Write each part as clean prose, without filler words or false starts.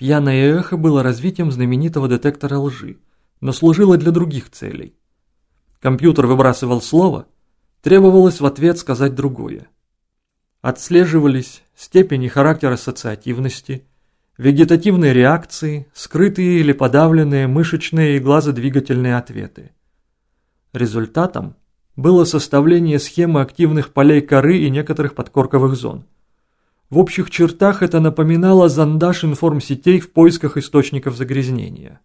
Пьяное эхо было развитием знаменитого детектора лжи, но служило для других целей. Компьютер выбрасывал слово, требовалось в ответ сказать другое. Отслеживались степень и характер ассоциативности, вегетативные реакции, скрытые или подавленные мышечные и глазодвигательные ответы. Результатом было составление схемы активных полей коры и некоторых подкорковых зон. В общих чертах это напоминало зондаж информсетей в поисках источников загрязнения.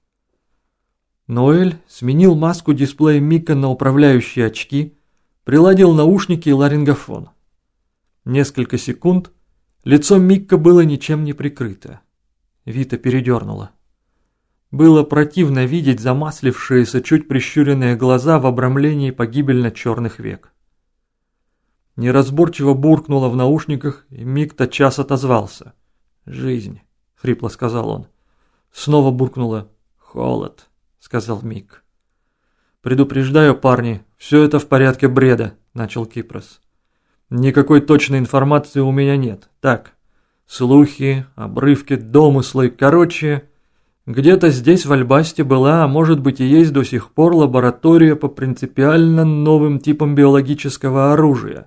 Ноэль сменил маску дисплея Мика на управляющие очки, приладил наушники и ларингофон. Несколько секунд лицо Микка было ничем не прикрыто. Вита передернула. Было противно видеть замаслившиеся, чуть прищуренные глаза в обрамлении погибельно-черных век. Неразборчиво буркнуло в наушниках, и Мик тотчас отозвался. «Жизнь», — хрипло сказал он. Снова буркнуло. «Холод», — сказал Мик. «Предупреждаю, парни, все это в порядке бреда», — начал Кипрос. «Никакой точной информации у меня нет. Так, слухи, обрывки, домыслы, короче, где-то здесь в Альбасте была, а может быть и есть до сих пор лаборатория по принципиально новым типам биологического оружия.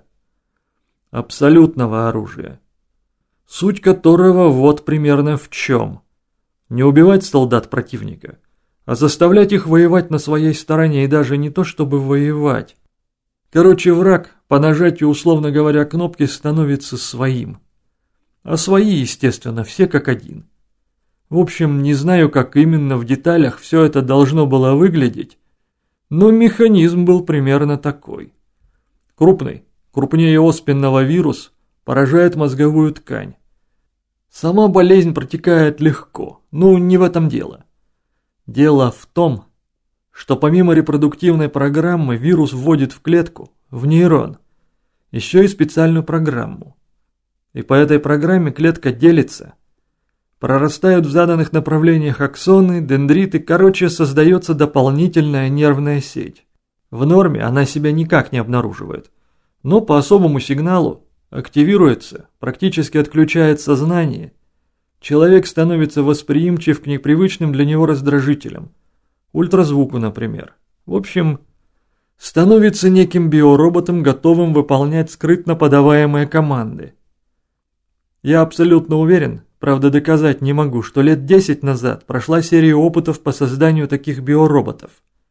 Абсолютного оружия. Суть которого вот примерно в чем. Не убивать солдат противника, а заставлять их воевать на своей стороне, и даже не то чтобы воевать. Короче, враг по нажатию, условно говоря, кнопки становится своим. А свои, естественно, все как один. В общем, не знаю, как именно в деталях все это должно было выглядеть, но механизм был примерно такой. Крупный, крупнее оспенного вирус, поражает мозговую ткань. Сама болезнь протекает легко, но не в этом дело. Дело в том, что помимо репродуктивной программы вирус вводит в клетку, в нейрон, еще и специальную программу. И по этой программе клетка делится. Прорастают в заданных направлениях аксоны, дендриты, короче, создается дополнительная нервная сеть. В норме она себя никак не обнаруживает, но по особому сигналу активируется, практически отключает сознание. Человек становится восприимчив к непривычным для него раздражителям, ультразвуку, например. В общем, становится неким биороботом, готовым выполнять скрытно подаваемые команды. Я абсолютно уверен, правда доказать не могу, что лет 10 назад прошла серия опытов по созданию таких биороботов.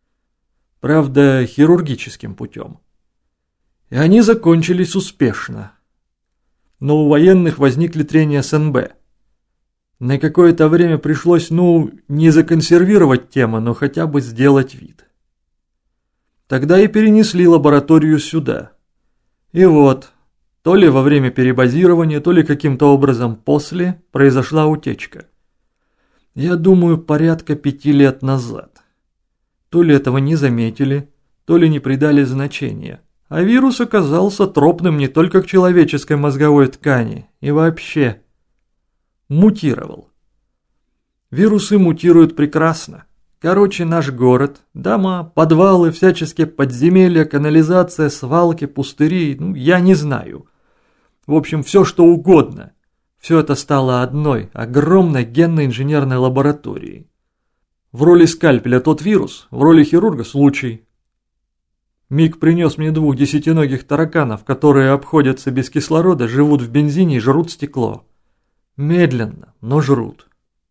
Правда, хирургическим путем. И они закончились успешно. Но у военных возникли трения СНБ. На какое-то время пришлось, не законсервировать тему, но хотя бы сделать вид. Тогда и перенесли лабораторию сюда. И вот, то ли во время перебазирования, то ли каким-то образом после, произошла утечка. Я думаю, порядка 5 лет назад. То ли этого не заметили, то ли не придали значения. А вирус оказался тропным не только к человеческой мозговой ткани, и вообще мутировал. Вирусы мутируют прекрасно. Короче, наш город, дома, подвалы, всяческие подземелья, канализация, свалки, пустыри, я не знаю. В общем, все что угодно. Все это стало одной, огромной генно-инженерной лабораторией. В роли скальпеля тот вирус, в роли хирурга случай. Мик принес мне 2 десятиногих тараканов, которые обходятся без кислорода, живут в бензине и жрут стекло. Медленно, но жрут.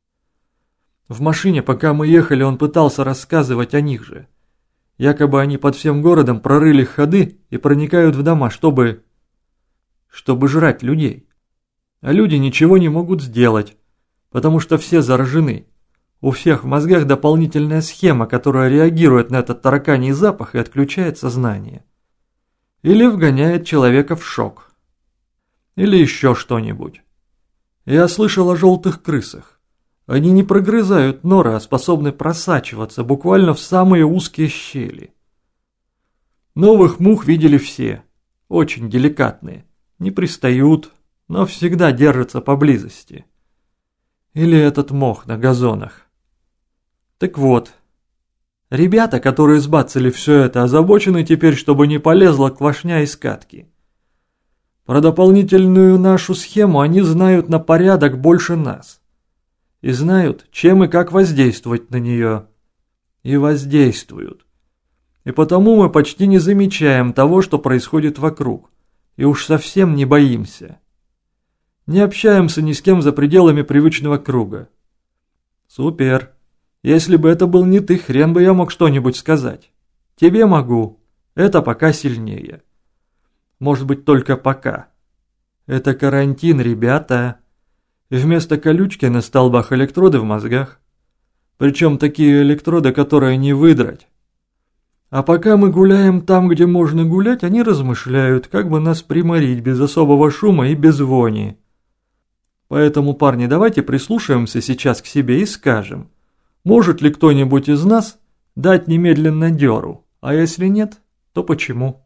В машине, пока мы ехали, он пытался рассказывать о них же. Якобы они под всем городом прорыли ходы и проникают в дома, чтобы жрать людей. А люди ничего не могут сделать, потому что все заражены. У всех в мозгах дополнительная схема, которая реагирует на этот тараканий запах и отключает сознание. Или вгоняет человека в шок. Или еще что-нибудь. Я слышал о желтых крысах. Они не прогрызают норы, а способны просачиваться буквально в самые узкие щели. Новых мух видели все. Очень деликатные. Не пристают, но всегда держатся поблизости. Или этот мох на газонах. Так вот, ребята, которые сбацали все это, озабочены теперь, чтобы не полезла квашня из катки. Про дополнительную нашу схему они знают на порядок больше нас. и знают, чем и как воздействовать на нее. И воздействуют. И потому мы почти не замечаем того, что происходит вокруг, и уж совсем не боимся. Не общаемся ни с кем за пределами привычного круга. Супер. Если бы это был не ты, хрен бы я мог что-нибудь сказать. Тебе могу. Это пока сильнее. Может быть, только пока. Это карантин, ребята. И вместо колючки на столбах электроды в мозгах. Причем такие электроды, которые не выдрать. А пока мы гуляем там, где можно гулять, они размышляют, как бы нас приморить без особого шума и без вони. Поэтому, парни, давайте прислушаемся сейчас к себе и скажем, может ли кто-нибудь из нас дать немедленно дёру, а если нет, то почему?